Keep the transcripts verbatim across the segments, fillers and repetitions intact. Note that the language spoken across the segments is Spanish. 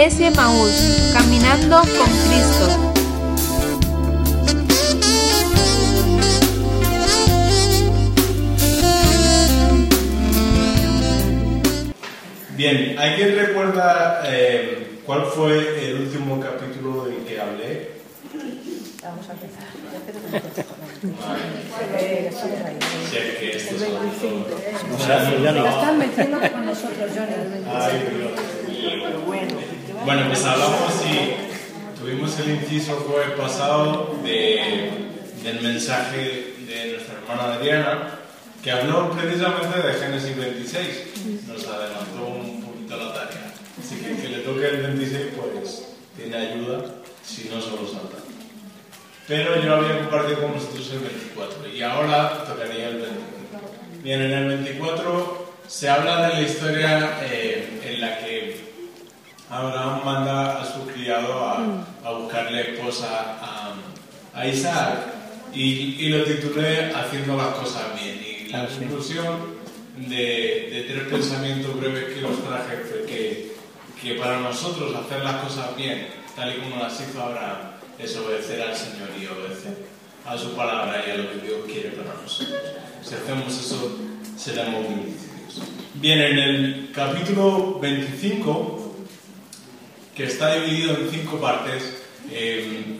Iglesia Emaús, caminando con Cristo. Bien, ¿alguien recuerda eh, cuál fue el último capítulo del que hablé? Vamos a empezar. Vale. Si es que esto es veinticinco. algo... La están metiendo con nosotros, Johnny, el veinticinco. Ay, pero bueno. Bueno, pues hablamos y tuvimos el inciso el jueves pasado de, del mensaje de nuestra hermana Adriana, que habló precisamente de Génesis veintiséis. Nos adelantó un poquito la tarea. Así que el que le toque el veintiséis, pues tiene ayuda, si no solo salta. Pero yo había compartido con vosotros el veinticuatro y ahora tocaría el veinticuatro. Bien, en el veinticuatro se habla de la historia eh, en la que Abraham manda a su criado a, a buscarle esposa a, a Isaac y, y lo titulé Haciendo las cosas bien. Y la conclusión de, de tres pensamientos breves que los traje fue que, que para nosotros hacer las cosas bien, tal y como las hizo Abraham, es obedecer al Señor y obedecer a su palabra y a lo que Dios quiere para nosotros. Si hacemos eso, seremos bendecidos. Bien, en el capítulo veinticinco, que está dividido en cinco partes, eh,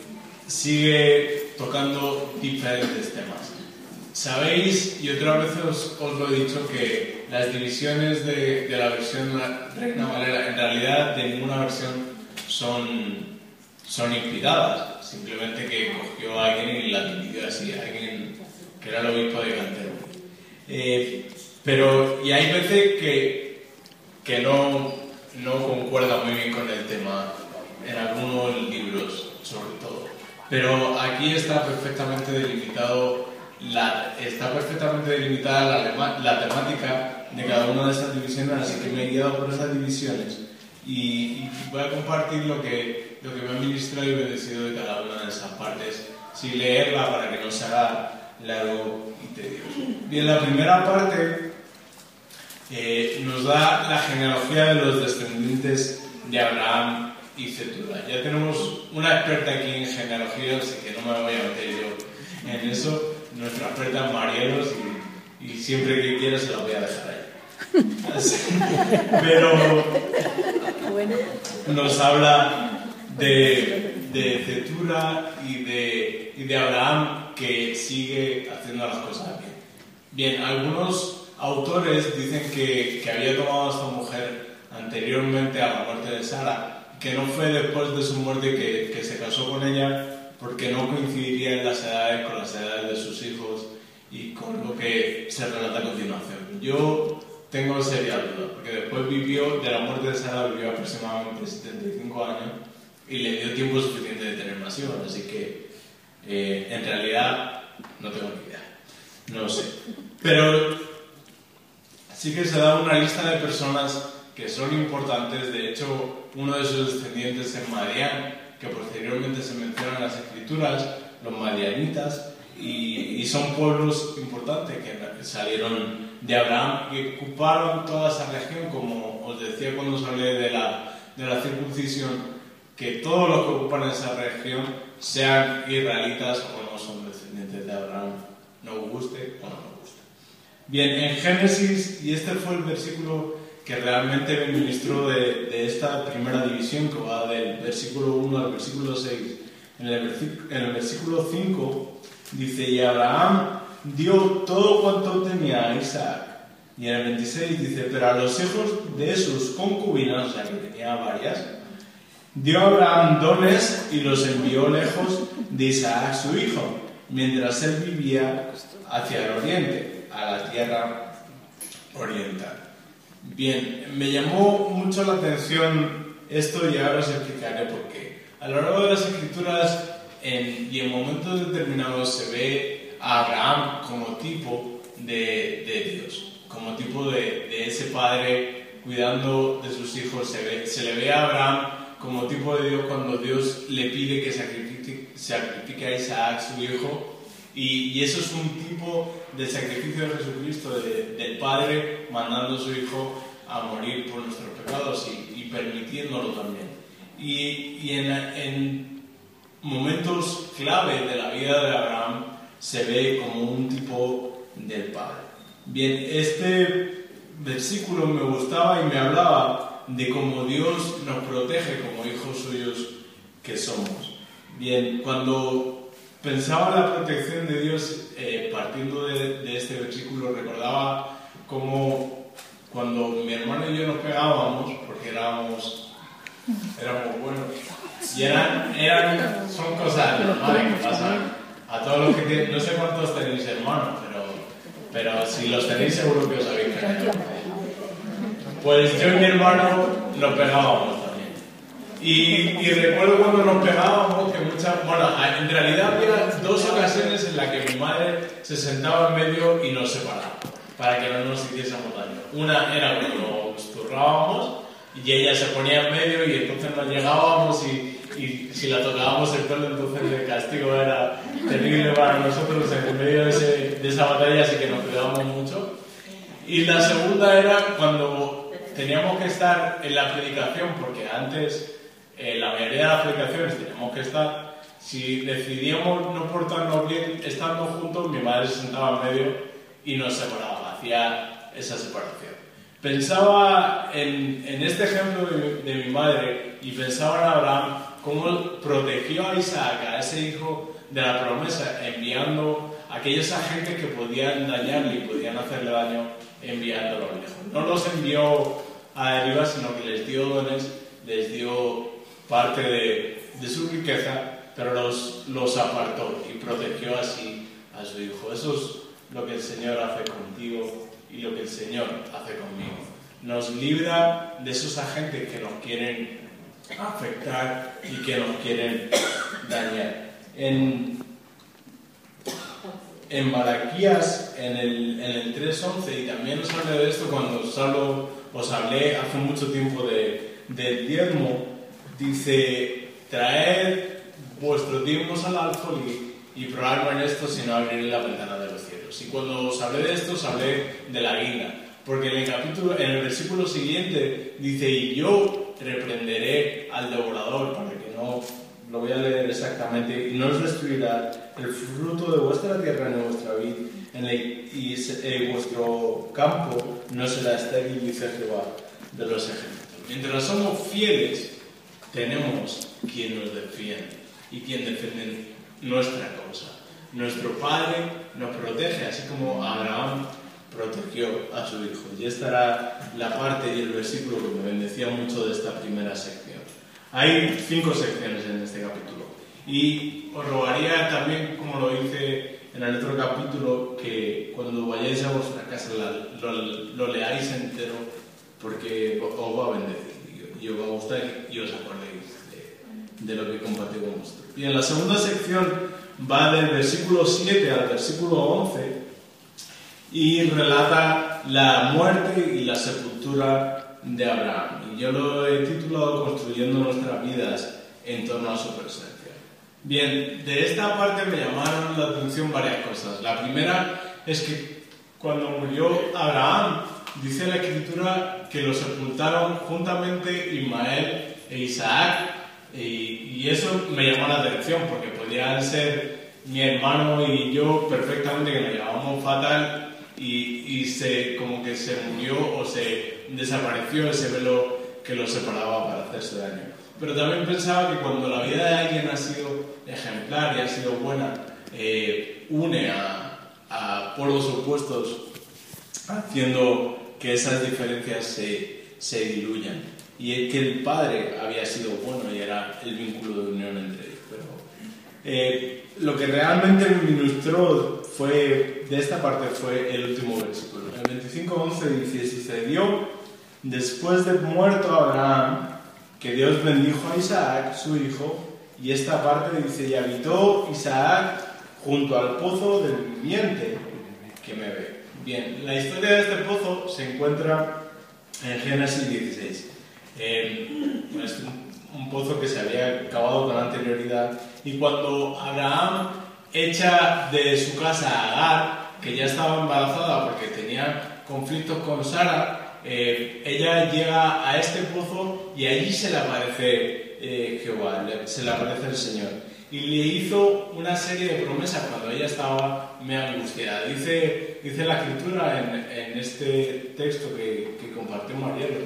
sigue tocando diferentes temas. Sabéis, y otras veces os, os lo he dicho, que las divisiones de, de la versión Reina Valera, en realidad de ninguna versión son... son inspiradas, simplemente que cogió a alguien y la dividió así, a alguien que era el obispo de Canterbury. Eh, pero, y hay veces que, que no, no concuerda muy bien con el tema, en algunos libros sobre todo. Pero aquí está perfectamente delimitado, la, está perfectamente delimitada la, la temática de cada una de estas divisiones, así que me he guiado por esas divisiones. Y, y voy a compartir lo que, lo que me ha ministrado y bendecido de cada una de esas partes, sin leerla para que no se haga largo y tedioso. Bien, la primera parte eh, nos da la genealogía de los descendientes de Abraham y Cetura. Ya tenemos una experta aquí en genealogía, así que no me voy a meter yo en eso. Nuestra experta es Marielos y, y siempre que quiera se la voy a dejar ahí. Así, pero nos habla de, de Cetura y de, y de Abraham, que sigue haciendo las cosas bien. Bien, algunos autores dicen que, que había tomado a esta mujer anteriormente a la muerte de Sara, que no fue después de su muerte que, que se casó con ella, porque no coincidiría en las edades con las edades de sus hijos y con lo que se relata a continuación. Yo tengo seria duda, porque después vivió, de la muerte de Sara, vivió aproximadamente setenta y cinco años y le dio tiempo suficiente de tener más hijos, así que eh, en realidad no tengo ni idea, no lo sé. Pero sí que se da una lista de personas que son importantes. De hecho, uno de sus descendientes es Madián, que posteriormente se menciona en las escrituras, los madianitas, y, y son pueblos importantes que salieron de Abraham y ocuparon toda esa región, como os decía cuando os hablé de la, de la circuncisión, que todos los que ocupan esa región, sean israelitas o no, son descendientes de Abraham, nos guste o no nos guste. Bien, en Génesis, y este fue el versículo que realmente me ministró de, de esta primera división, que va del versículo uno al versículo seis, en el, en el versículo cinco dice: y Abraham dio todo cuanto tenía a Isaac. Y en el veintiséis dice: pero a los hijos de sus concubinas, o sea que tenía varias, dio Abraham dones y los envió lejos de Isaac su hijo, mientras él vivía hacia el oriente, a la tierra oriental. Bien, me llamó mucho la atención esto y ahora os explicaré por qué. A lo largo de las escrituras en, y en momentos determinados se ve a Abraham como tipo de, de Dios, como tipo de, de ese padre cuidando de sus hijos. Se, ve, se le ve a Abraham como tipo de Dios cuando Dios le pide que sacrifique, sacrifique a Isaac, su hijo, y, y eso es un tipo de sacrificio de Jesucristo, de, del Padre mandando a su hijo a morir por nuestros pecados y, y permitiéndolo también. Y, y en, en momentos clave de la vida de Abraham se ve como un tipo del Padre. Bien, este versículo me gustaba y me hablaba de cómo Dios nos protege como hijos suyos que somos. Bien, cuando pensaba en la protección de Dios, eh, partiendo de, de este versículo, recordaba cómo cuando mi hermano y yo nos pegábamos, porque éramos, éramos buenos, y eran, eran, son cosas normales que pasan a todos los que tienen, no sé cuántos tenéis hermanos, pero, pero si los tenéis seguro que os habéis pegado. Pues yo y mi hermano nos pegábamos también. Y, y recuerdo cuando nos pegábamos que muchas, bueno, en realidad había dos ocasiones en las que mi madre se sentaba en medio y nos separaba, para que no nos hiciésemos daño. Una era cuando nos turrábamos y ella se ponía en medio y entonces nos llegábamos y, y si la tocábamos el pelo, entonces el castigo era terrible para nosotros en medio de, ese, de esa batalla, así que nos cuidábamos mucho. Y la segunda era cuando teníamos que estar en la predicación, porque antes eh, la mayoría de las predicaciones teníamos que estar. Si decidíamos no portarnos bien estando juntos, mi madre se sentaba en medio y nos separaba, hacía esa separación. Pensaba en, en este ejemplo de, de mi madre y pensaba en Abraham, cómo protegió a Isaac, a ese hijo de la promesa, enviando a aquellos agentes que podían dañarle y podían hacerle daño, enviándolo lejos. No los envió a deriva, sino que les dio dones, les dio parte de, de su riqueza, pero los, los apartó y protegió así a su hijo. Eso es lo que el Señor hace contigo y lo que el Señor hace conmigo. Nos libra de esos agentes que nos quieren afectar y que nos quieren dañar. En, en Malaquías, en el, en el tres once, y también os hablé de esto cuando os, hablo, os hablé hace mucho tiempo de, del diezmo, dice: traed vuestros diezmos al alfolí y probadme en esto, si no abriré la ventana de los cielos. Y cuando os hablé de esto, os hablé de la guinda, porque en el capítulo, en el versículo siguiente dice: y yo reprenderé al devorador, para que no, lo voy a leer exactamente, y no os destruirá el fruto de vuestra tierra ni vuestra vid, en el, y eh, vuestro campo no será estéril, dice Jehová de los ejércitos. Mientras somos fieles, tenemos quien nos defiende y quien defiende nuestra causa. Nuestro Padre nos protege, así como Abraham protegió a su hijo. Y esta era la parte y el versículo que me bendecía mucho de esta primera sección. Hay cinco secciones en este capítulo. Y os rogaría también, como lo hice en el otro capítulo, que cuando vayáis a vuestra casa lo, lo, lo leáis entero, porque os va a bendecir y os va a gustar y os acordéis de, de lo que compartí con vosotros. Y en la segunda sección va del versículo siete al versículo once y relata la muerte y la sepultura de Abraham. Y yo lo he titulado Construyendo nuestras vidas en torno a su presencia. Bien, de esta parte me llamaron la atención varias cosas. La primera es que cuando murió Abraham, dice la Escritura que lo sepultaron juntamente Ismael e Isaac, y, y eso me llamó la atención porque podían ser mi hermano y yo perfectamente, que nos llevábamos fatal, y, y se, como que se murió o se desapareció ese velo que los separaba para hacerse daño. Pero también pensaba que cuando la vida de alguien ha sido ejemplar y ha sido buena, eh, une a, a polos opuestos, haciendo que esas diferencias se, se diluyan. Y es que el Padre había sido bueno y era el vínculo de unión entre ellos. Pero eh, lo que realmente me ilustró fue, de esta parte fue el último versículo. El veinticinco once dice: sucedió después de muerto Abraham que Dios bendijo a Isaac, su hijo, y esta parte dice: y habitó Isaac junto al pozo del viviente que me ve. Bien, la historia de este pozo se encuentra en Génesis dieciséis. Eh, es un, un pozo que se había cavado con anterioridad, y cuando Abraham echa de su casa a Agar, que ya estaba embarazada porque tenía conflictos con Sara, eh, ella llega a este pozo y allí se le aparece eh, Jehová, le, se le aparece el Señor. Y le hizo una serie de promesas cuando ella estaba muy angustiada. Dice, dice la Escritura en, en este texto que, que compartió Marielo,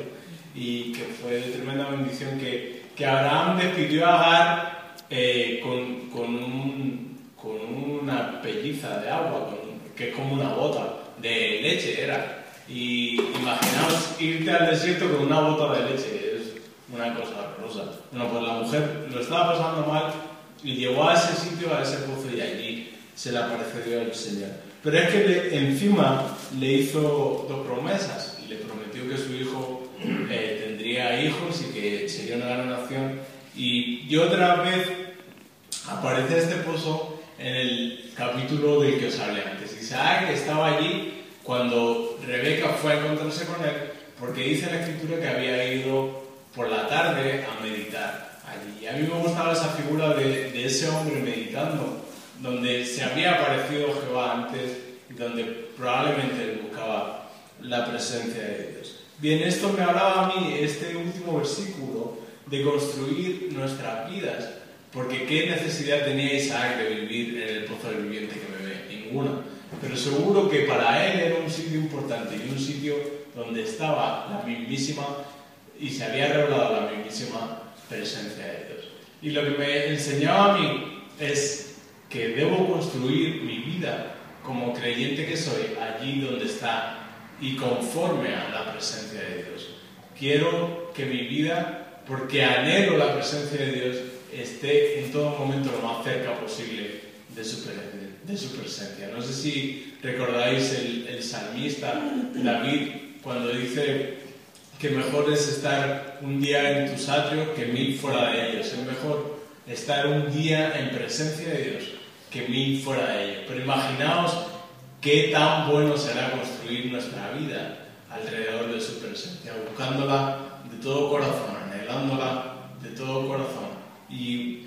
y que fue de tremenda bendición, que, que Abraham despidió a Agar eh, con, con, un, con una pelliza de agua, con, que es como una bota de leche era. Y imaginaos irte al desierto con una bota de leche, es una cosa horrorosa. Bueno, pues la mujer lo estaba pasando mal y llegó a ese sitio, a ese pozo, y allí se le apareció el Señor. Pero es que le, encima le hizo dos promesas, y le prometió que su hijo eh, tendría hijos y que sería una gran nación. Y, y otra vez aparece este pozo en el capítulo del que os hablé antes. Isaac estaba allí cuando Rebeca fue a encontrarse con él, porque dice la Escritura que había ido por la tarde a meditar allí. Y a mí me gustaba esa figura de, de ese hombre meditando, donde se había aparecido Jehová antes y donde probablemente él buscaba la presencia de Dios. Bien, esto me hablaba a mí, este último versículo, de construir nuestras vidas, porque ¿qué necesidad tenía Isaac de vivir en el pozo del viviente que me ve? Ninguna. Pero seguro que para él era un sitio importante y un sitio donde estaba la mismísima y se había revelado la mismísima presencia de Dios. Y lo que me enseñaba a mí es que debo construir mi vida como creyente que soy allí donde está y conforme a la presencia de Dios. Quiero que mi vida, porque anhelo la presencia de Dios, esté en todo momento lo más cerca posible de su, de su presencia. No sé si recordáis el, el salmista David cuando dice que mejor es estar un día en tus atrios que mil fuera de ellos. Es mejor estar un día en presencia de Dios que mil fuera de ellos. Pero imaginaos qué tan bueno será construir nuestra vida alrededor de su presencia, buscándola de todo corazón, anhelándola de todo corazón y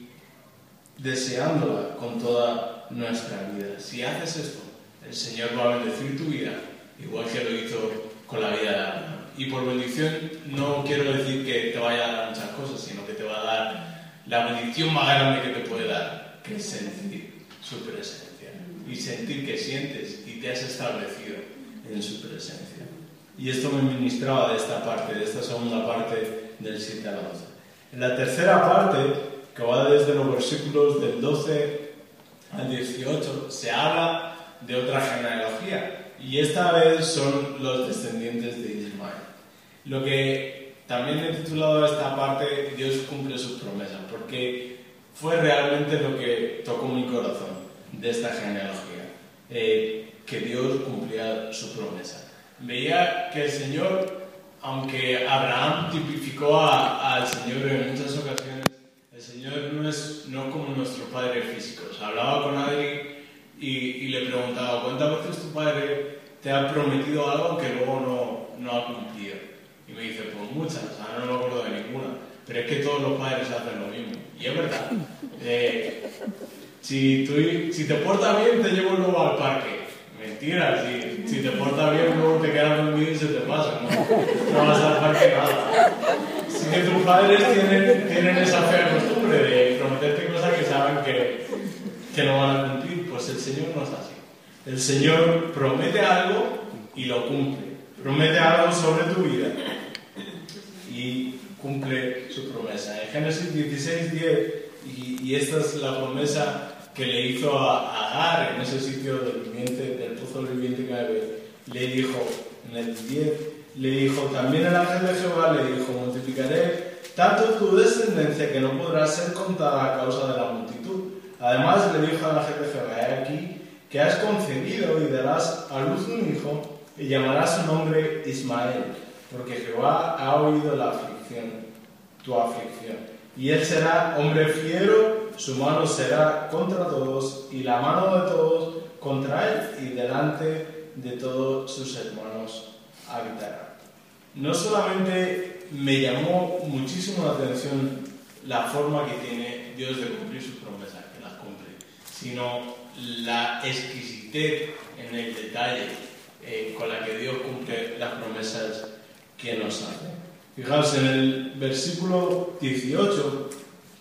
deseándola con toda nuestra vida. Si haces esto, el Señor va a bendecir tu vida, igual que lo hizo con la vida de Abraham. Y por bendición no quiero decir que te vaya a dar muchas cosas, sino que te va a dar la bendición más grande que te puede dar, que es sentir su presencia y sentir que sientes y te has establecido en su presencia. Y esto me ministraba de esta parte, de esta segunda parte del siete al once. En la tercera parte, que va desde los versículos del doce al dieciocho, se habla de otra genealogía, y esta vez son los descendientes de Ismael. Lo que también he titulado a esta parte, Dios cumple sus promesas, porque fue realmente lo que tocó mi corazón de esta genealogía, eh, que Dios cumplía su promesa. Veía que el Señor, aunque Abraham tipificó a, al Señor en muchas ocasiones, el Señor no es no como nuestros padres físicos. Hablaba con Adri y, y le preguntaba, ¿cuántas veces tu padre te ha prometido algo que luego no, no ha cumplido? Y me dice, pues muchas, ahora no me acuerdo de ninguna, pero es que todos los padres hacen lo mismo. Y es verdad. Eh, si, tú, si te portas bien, te llevo luego al parque. Mentira, si, si te portas bien, luego te quedas dormido y se te pasa, ¿no? No vas al parque nada. Así que tus padres tienen, tienen esa fea costumbre de prometerte cosas que saben que, que no van a cumplir. Pues el Señor no es así. El Señor promete algo y lo cumple. Promete algo sobre tu vida y cumple su promesa. En Génesis dieciséis diez, y, y esta es la promesa que le hizo a Agar en ese sitio del viviente, del pozo del viviente que había, le dijo, en el diez, le dijo, también el ángel de Jehová le dijo, multiplicaré tanto tu descendencia que no podrá ser contada a causa de la multitud. Además le dijo al ángel de Jehová, he aquí que has concebido y darás a luz un hijo y llamarás su nombre Ismael, porque Jehová ha oído la aflicción, tu aflicción. Y él será hombre fiero, su mano será contra todos, y la mano de todos contra él, y delante de todos sus hermanos habitará. No solamente me llamó muchísimo la atención la forma que tiene Dios de cumplir sus promesas, que las cumple, sino la exquisitez en el detalle eh, con la que Dios cumple las promesas que nos hace. Fijaos, en el versículo dieciocho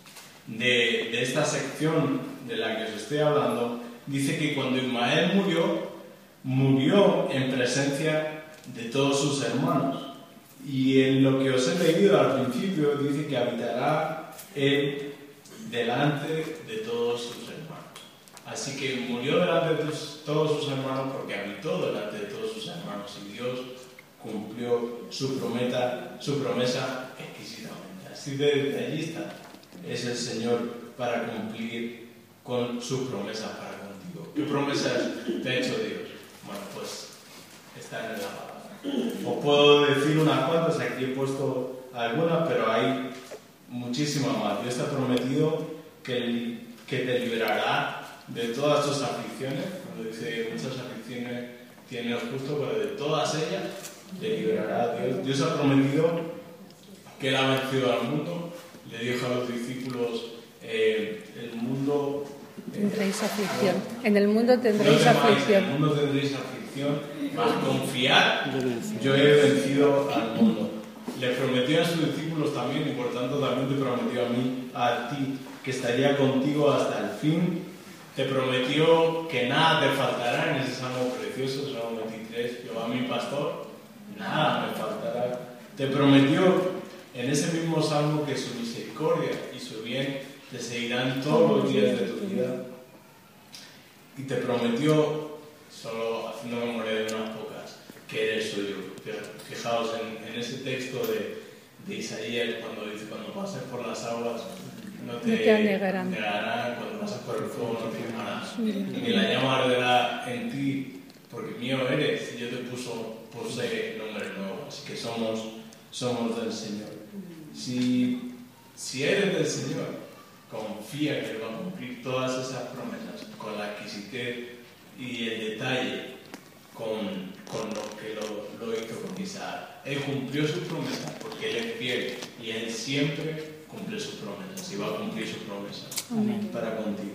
de, de esta sección de la que os estoy hablando, dice que cuando Ismael murió, murió en presencia de todos sus hermanos. Y en lo que os he leído al principio, dice que habitará él delante de todos sus hermanos. Así que murió delante de todos sus hermanos porque habitó delante de todos sus hermanos. Y Dios cumplió su promesa, su promesa exquisitamente. Así de detallista es el Señor para cumplir con sus promesas para contigo. ¿Qué promesas te ha hecho Dios? Bueno, pues está en la palabra. Os puedo decir unas cuantas, aquí he puesto algunas, pero hay muchísimas más. Dios te ha prometido que, que te liberará de todas tus aflicciones. Cuando dice muchas aflicciones tiene el justo, pero de todas ellas te liberará Dios. Dios ha prometido que Él ha vencido al mundo. Le dijo a los discípulos, eh, el mundo... Eh, tendréis aflicción. En el mundo tendréis no aflicción. En el mundo tendréis aflicción. Mas confiar, yo he vencido al mundo. Le prometió a sus discípulos también, y por tanto también te prometió a mí, a ti, que estaría contigo hasta el fin. Te prometió que nada te faltará en ese salmo precioso, Salmo veintitrés, Jehová mi pastor, nada me faltará. Te prometió en ese mismo salmo que su misericordia y su bien te seguirán todos los días de tu vida. Y te prometió, solo haciendo memoria de unas pocas, que eres suyo. Fijaos en, en ese texto de, de Isaías, cuando dice, cuando pases por las aguas, no te, no te anegarán. negarán, cuando pases por el fuego no te quemarás, ni la llama arderá en ti, porque mío eres, y yo te puso, puse nombre nuevo, así que somos, somos del Señor. Si, si eres del Señor, confía que Él va a cumplir todas esas promesas con la exquisitez y el detalle con, con lo que lo, lo hizo con Isaac. Él cumplió sus promesas porque Él es fiel y Él siempre cumple sus promesas y va a cumplir sus promesas Amén. Para contigo.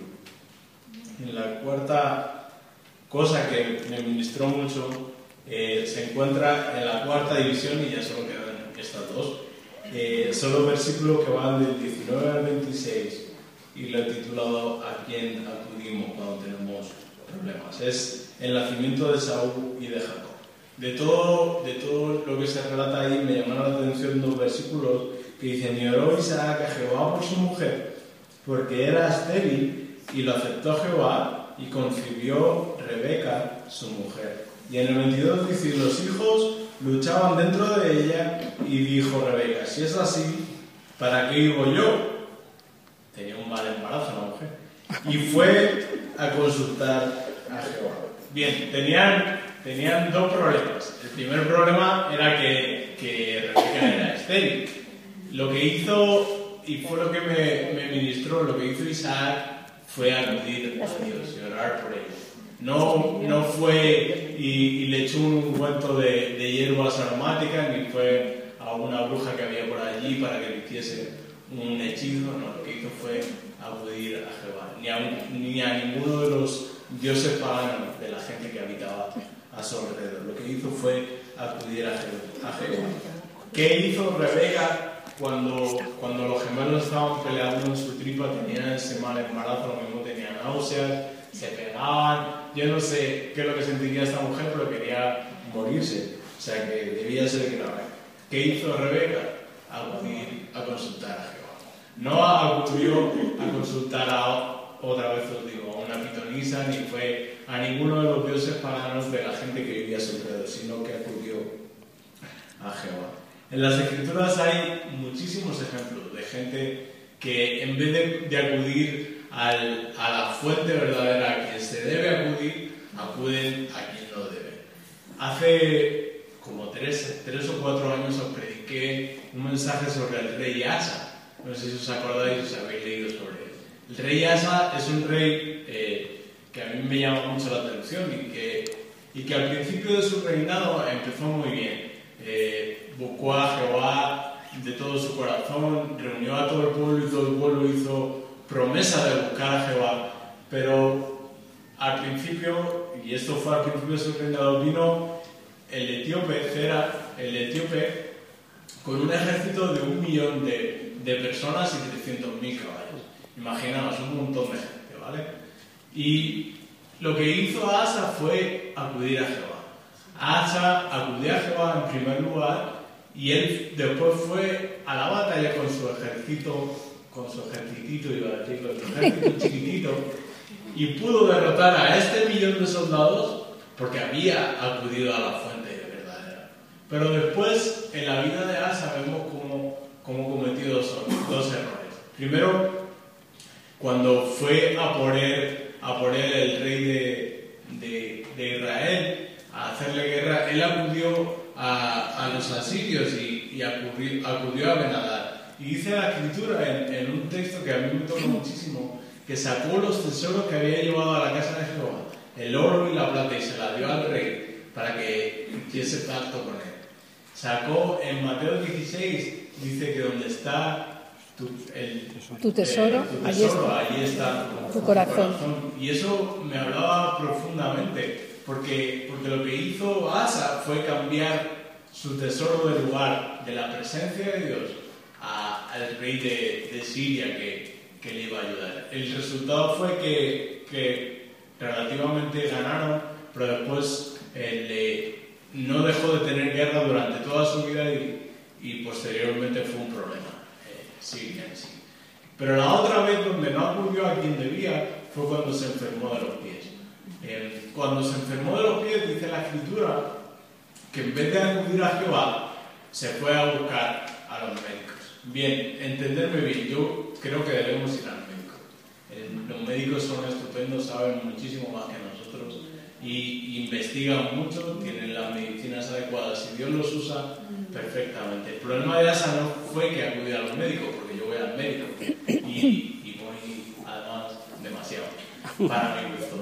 En la cuarta cosa que me ministró mucho eh, se encuentra en la cuarta división, y ya solo quedan estas dos. Eh, son los versículos que van del diecinueve al veintiséis y lo he titulado ¿A quién acudimos cuando tenemos problemas? Es el nacimiento de Saúl y de Jacob. De todo, de todo lo que se relata ahí me llamaron la atención dos versículos que dicen: y oró Isaac a Jehová por su mujer, porque era estéril, y lo aceptó Jehová, y concibió Rebeca, su mujer. Y en el veintidós dice: los hijos luchaban dentro de ella, y dijo Rebeca: si es así, ¿para qué vivo yo? Tenía un mal embarazo la mujer. Y fue a consultar a Jehová. Bien, tenían, tenían dos problemas. El primer problema era que, que Rebeca era estéril. Lo que hizo, y fue lo que me, me ministró, lo que hizo Isaac fue acudir a Dios y orar por ella. No, no fue y, y le echó un ungüento de, de hierbas aromáticas, ni fue a una bruja que había por allí para que le hiciese un hechizo. No, lo que hizo fue acudir a Jehová, ni a, ni a ninguno de los dioses paganos de la gente que habitaba a su alrededor. Lo que hizo fue acudir a Jehová. A Jehová. ¿Qué hizo Rebeca cuando, cuando los gemelos estaban peleando en su tripa? Tenían ese mal embarazo, lo mismo tenían náuseas, se pegaban. Yo no sé qué es lo que sentiría esta mujer, pero quería morirse. O sea que debía ser grave. ¿Qué hizo Rebeca? Acudir a consultar a Jehová. No acudió a consultar a, otra vez os digo, a una pitonisa, ni fue a ninguno de los dioses paganos de la gente que vivía a su alrededor, sino que acudió a Jehová. En las Escrituras hay muchísimos ejemplos de gente que en vez de, de acudir al, a la fuente verdadera a quien se debe acudir, acuden a quien no debe. Hace como tres, tres o cuatro años os prediqué un mensaje sobre el rey Asa. No sé si os acordáis o si habéis leído sobre él. El rey Asa es un rey eh, que a mí me llama mucho la atención y que, y que al principio de su reinado empezó muy bien. Eh, buscó a Jehová de todo su corazón, reunió a todo el pueblo y todo el pueblo hizo promesa de buscar a Jehová. Pero al principio, y esto fue al principio de su reinado, vino el etíope, Zera, el etíope con un ejército de un millón de, de personas y trescientos mil caballos. Imaginaos, un montón de gente, ¿vale? Y lo que hizo Asa fue acudir a Jehová. Asa acudió a Jehová en primer lugar y él después fue a la batalla con su ejército, con su ejercitito, iba a decir, con su ejército chiquitito, y pudo derrotar a este millón de soldados porque había acudido a la fuente verdadera. Pero después, en la vida de Asa, vemos cómo, cómo cometió dos, dos errores. Primero, cuando fue a por él, a por él el rey de, de, de Israel, a hacerle guerra, él acudió a, a los asirios y, y acudió, acudió a Ben-Hadad. Y dice la escritura en, en un texto que a mí me toca muchísimo, que sacó los tesoros que había llevado a la casa de Jehová, el oro y la plata, y se la dio al rey para que hiciese pacto con él. Sacó en Mateo dieciséis, dice que donde está tu, el, tu tesoro, eh, tu allí tesoro está, allí está tu corazón. corazón. Y eso me hablaba profundamente, porque, porque lo que hizo Asa fue cambiar su tesoro de lugar, de la presencia de Dios, a, al rey de, de Siria que, que le iba a ayudar. El resultado fue que, que relativamente ganaron, pero después eh, le, no dejó de tener guerra durante toda su vida y, y posteriormente fue un problema, eh, Siria en sí. Pero la otra vez donde no acudió a quien debía fue cuando se enfermó de los pies. Eh, cuando se enfermó de los pies, dice la escritura que en vez de acudir a Jehová, se fue a buscar a los médicos. Bien, entenderme bien, yo creo que debemos ir al médico. Eh, los médicos son estupendos, saben muchísimo más que nosotros y, y investigan mucho, tienen las medicinas adecuadas y Dios los usa perfectamente. El problema de Asa no fue que acudiera a los médicos, porque yo voy al médico y, y voy además demasiado, para mi gusto.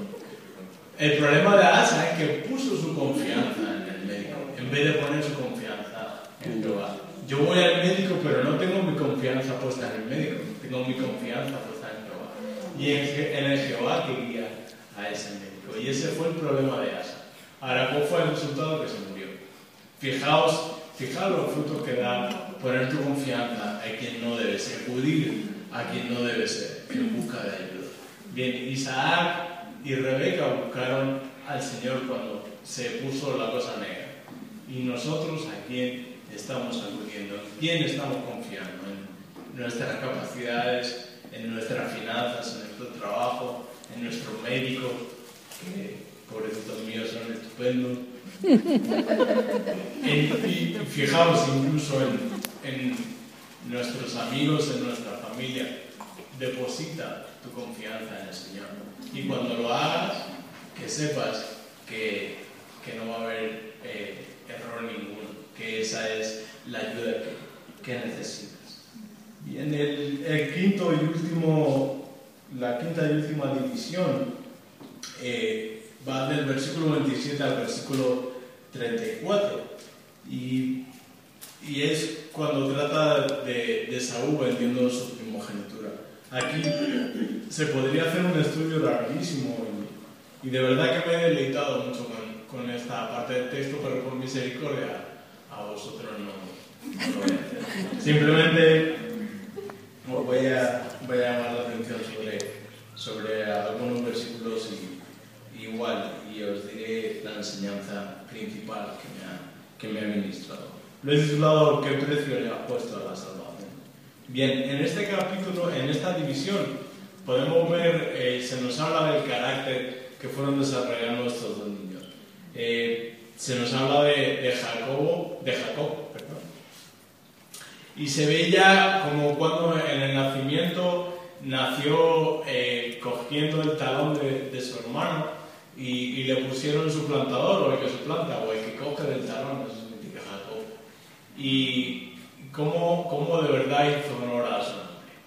El problema de Asa es que puso su confianza en el médico, en vez de poner su confianza en Jehová. Yo voy al médico, pero no tengo mi confianza puesta en el médico, tengo mi confianza puesta en Jehová. Y en, en el Jehová que guía a ese médico. Y ese fue el problema de Asa. Ahora, ¿cuál fue el resultado? Que se murió. Fijaos, fijaos los frutos que da poner tu confianza a quien no debe ser, acudir a quien no debe ser, en busca de ayuda. Bien, Isaac y Rebeca buscaron al Señor cuando se puso la cosa negra. Y nosotros, ¿a quién estamos acudiendo? ¿En quién estamos confiando? En nuestras capacidades, en nuestras finanzas, en nuestro trabajo, en nuestros médicos, que pobrecitos míos son estupendos. en, y fijaos incluso en, en nuestros amigos, en nuestra familia. Deposita tu confianza en el Señor. Y cuando lo hagas, que sepas que, que no va a haber eh, error ninguno, que esa es la ayuda que, que necesitas. Bien, el, el quinto y último, la quinta y última división eh, va del versículo veintisiete al versículo treinta y cuatro y, y es cuando trata de, de Saúl vendiendo su primogenitura. Aquí se podría hacer un estudio larguísimo y, y de verdad que me he deleitado mucho con, con esta parte del texto, pero por misericordia a vosotros no, no lo voy a hacer. Simplemente os voy a, voy a llamar la atención sobre, sobre algunos versículos y, igual y os diré la enseñanza principal que me ha, que me ha ministrado. Lo he titulado ¿Qué precio le has puesto a la salvación? Bien, en este capítulo, en esta división, podemos ver, eh, se nos habla del carácter que fueron desarrollando estos dos niños. Eh, se nos habla de, de, Jacobo, de Jacob, perdón. Y se ve ya como cuando en el nacimiento nació eh, cogiendo el talón de, de su hermano y, y le pusieron su plantador, o el que suplanta, o el que coge del talón, eso significa Jacob. Y cómo, cómo de verdad hizo honor a su nombre.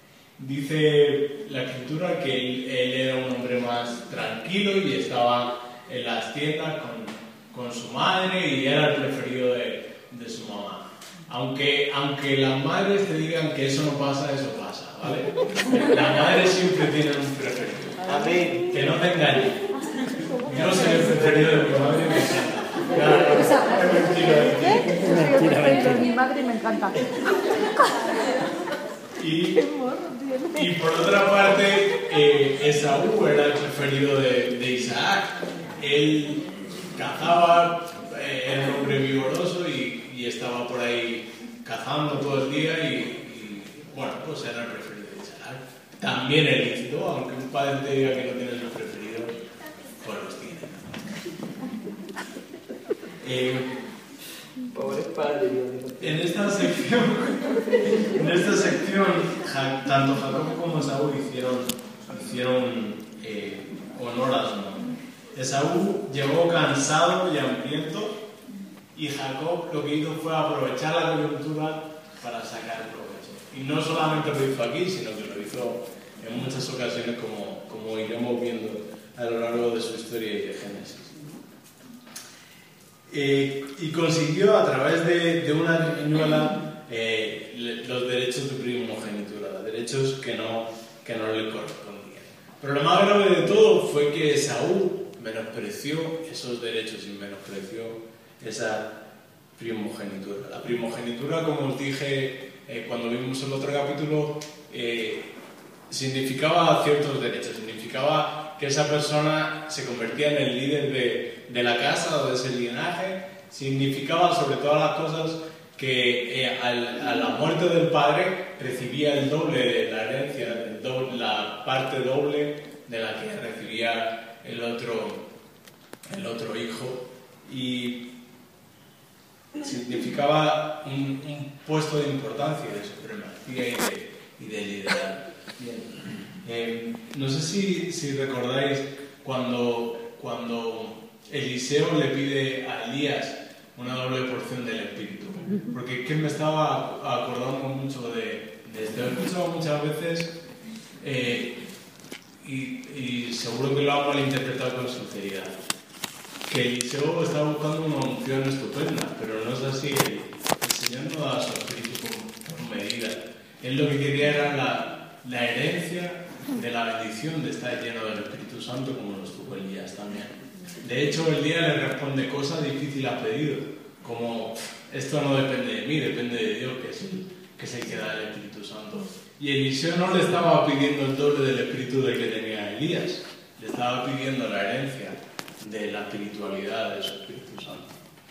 Dice la escritura que él, él era un hombre más tranquilo y estaba en las tiendas con, con su madre y era el preferido de, de su mamá. Aunque, aunque las madres te digan que eso no pasa, eso pasa, ¿vale? Las madres siempre tienen un preferido. Amén. Que no te engañen. Yo soy el preferido de mi madre y me encanta. ¿Qué? Mi madre me encanta. Y, y por otra parte, eh, Esaú era el preferido de, de Isaac. Él cazaba, eh, era un hombre vigoroso y, y estaba por ahí cazando todo el día y, y bueno, pues era el preferido de Isaac. También es lícito, aunque un padre te diga que no tienes el preferido, pues los tiene. Eh, Pobre padre, en esta sección, en esta sección, ja, tanto Jacob como Esaú hicieron, hicieron eh, honor a su nombre. Esaú llegó cansado y hambriento, y Jacob lo que hizo fue aprovechar la coyuntura para sacar provecho. Y no solamente lo hizo aquí, sino que lo hizo en muchas ocasiones, como, como iremos viendo a lo largo de su historia y de Génesis. Eh, y consiguió a través de, de una riñuela eh, le, los derechos de primogenitura, derechos que no, que no le correspondían. Pero lo más grave de todo fue que Esaú menospreció esos derechos y menospreció esa primogenitura. La primogenitura, como os dije eh, cuando vimos el otro capítulo, eh, significaba ciertos derechos, significaba que esa persona se convertía en el líder de, de la casa o de ese linaje, significaba sobre todas las cosas que eh, al, a la muerte del padre recibía el doble de la herencia, el doble, la parte doble de la que recibía el otro, el otro hijo, y significaba un, un puesto de importancia, de supremacía y de, y de liderazgo. Bien. Eh, no sé si, si recordáis cuando, cuando Eliseo le pide a Elías una doble porción del Espíritu, porque es que me estaba acordando mucho de, de esto. He escuchado muchas veces eh, y, y seguro que lo han malinterpretado con sinceridad, que Eliseo está buscando una unción estupenda, pero no es así. El, el Señor no da su Espíritu por, por medida. Él lo que quería era la, la herencia de la bendición de estar lleno del Espíritu Santo, como lo estuvo Elías también. De hecho, Elías le responde cosas difíciles a pedido, como esto no depende de mí, depende de Dios, que es el que, es el que da el Espíritu Santo. Y Eliseo no le estaba pidiendo el doble del Espíritu del que tenía Elías, le estaba pidiendo la herencia de la espiritualidad de su Espíritu Santo.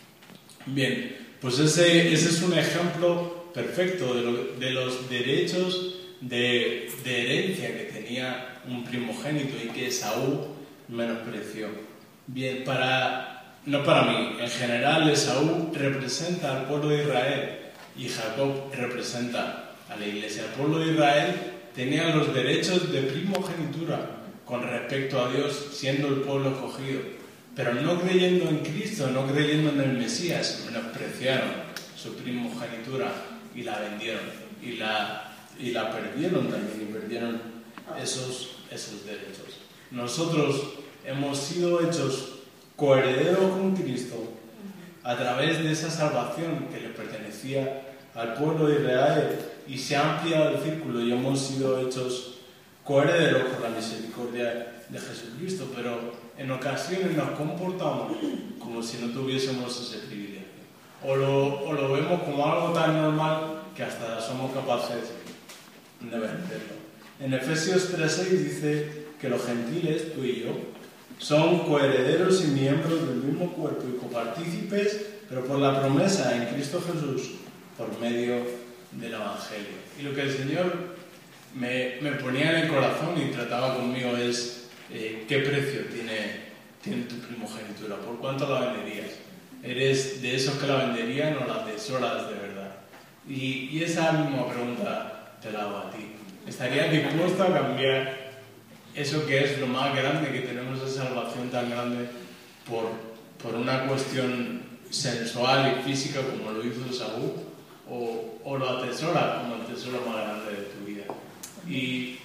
Bien, pues ese, ese es un ejemplo perfecto de, lo, de los derechos de, de herencia que tenía un primogénito y que Esaú menospreció. Bien, para, no para mí, en general Esaú representa al pueblo de Israel y Jacob representa a la iglesia. El pueblo de Israel tenía los derechos de primogenitura con respecto a Dios, siendo el pueblo escogido, pero no creyendo en Cristo, no creyendo en el Mesías, menospreciaron su primogenitura y la vendieron y la y la perdieron también, y perdieron esos, esos derechos. Nosotros hemos sido hechos coherederos con Cristo a través de esa salvación que le pertenecía al pueblo de Israel, y se ha ampliado el círculo y hemos sido hechos coherederos por la misericordia de Jesucristo, pero en ocasiones nos comportamos como si no tuviésemos ese privilegio, o lo, o lo vemos como algo tan normal que hasta somos capaces de vencerlo. En Efesios tres seis dice que los gentiles, tú y yo, son coherederos y miembros del mismo cuerpo y copartícipes, pero por la promesa en Cristo Jesús, por medio del Evangelio. Y lo que el Señor me, me ponía en el corazón y trataba conmigo es eh, ¿qué precio tiene, tiene tu primogenitura? ¿Por cuánto la venderías? ¿Eres de esos que la venderían o la atesoras de verdad? Y, y esa misma pregunta te la hago a ti. ¿Estarías dispuesto a cambiar eso que es lo más grande que tenemos, esa salvación tan grande, por, por una cuestión sensual y física como lo hizo Esaú? O, o lo atesoras como el tesoro más grande de tu vida? Y,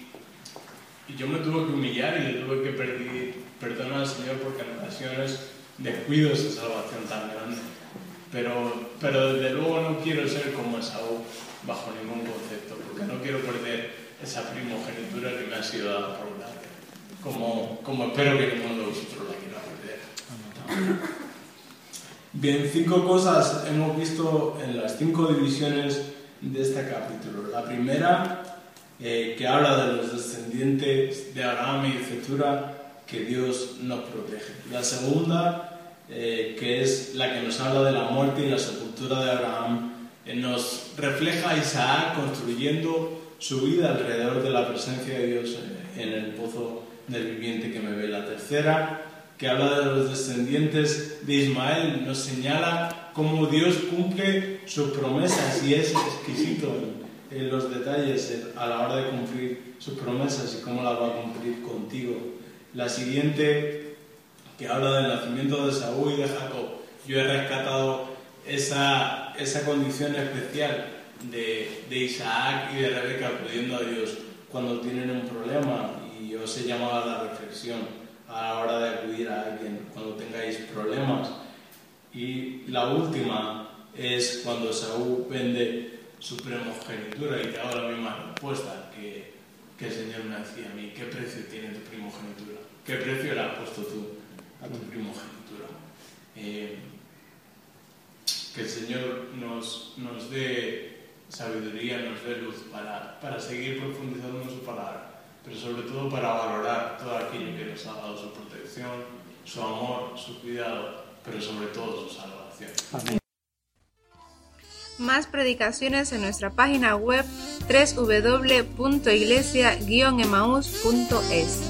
y yo me tuve que humillar y le tuve que pedir perdón al Señor porque en ocasiones descuido esa salvación tan grande. Pero, pero desde luego no quiero ser como Esaú bajo ningún concepto, porque no quiero perder esa primogenitura que me ha sido dada por gracia, como, como espero que ninguno de vosotros la quiera perder. Bien, cinco cosas hemos visto en las cinco divisiones de este capítulo. La primera, eh, que habla de los descendientes de Abraham y etcétera, que Dios nos protege. La segunda, eh, que es la que nos habla de la muerte y la sepultura de Abraham, eh, nos refleja a Isaac construyendo su vida alrededor de la presencia de Dios en el pozo del viviente que me ve. La tercera, que habla de los descendientes de Ismael, nos señala cómo Dios cumple sus promesas y es exquisito en, en los detalles a la hora de cumplir sus promesas y cómo las va a cumplir contigo. La siguiente, que habla del nacimiento de Saúl y de Jacob. Yo he rescatado esa, esa condición especial de, de Isaac y de Rebeca acudiendo a Dios cuando tienen un problema, y os he llamado a la reflexión a la hora de acudir a alguien cuando tengáis problemas. Y la última es cuando Saúl vende su primogenitura, y te hago la misma respuesta que, que el Señor me hacía a mí. ¿Qué precio tiene tu primogenitura? ¿Qué precio le has puesto tú a tu primogenitura? Eh, que el Señor nos, nos dé sabiduría, nos dé luz para, para seguir profundizando en su palabra, pero sobre todo para valorar todo aquello que nos ha dado, su protección, su amor, su cuidado, pero sobre todo su salvación. Amén. Más predicaciones en nuestra página web doble u doble u doble u punto iglesia guion emaús punto es.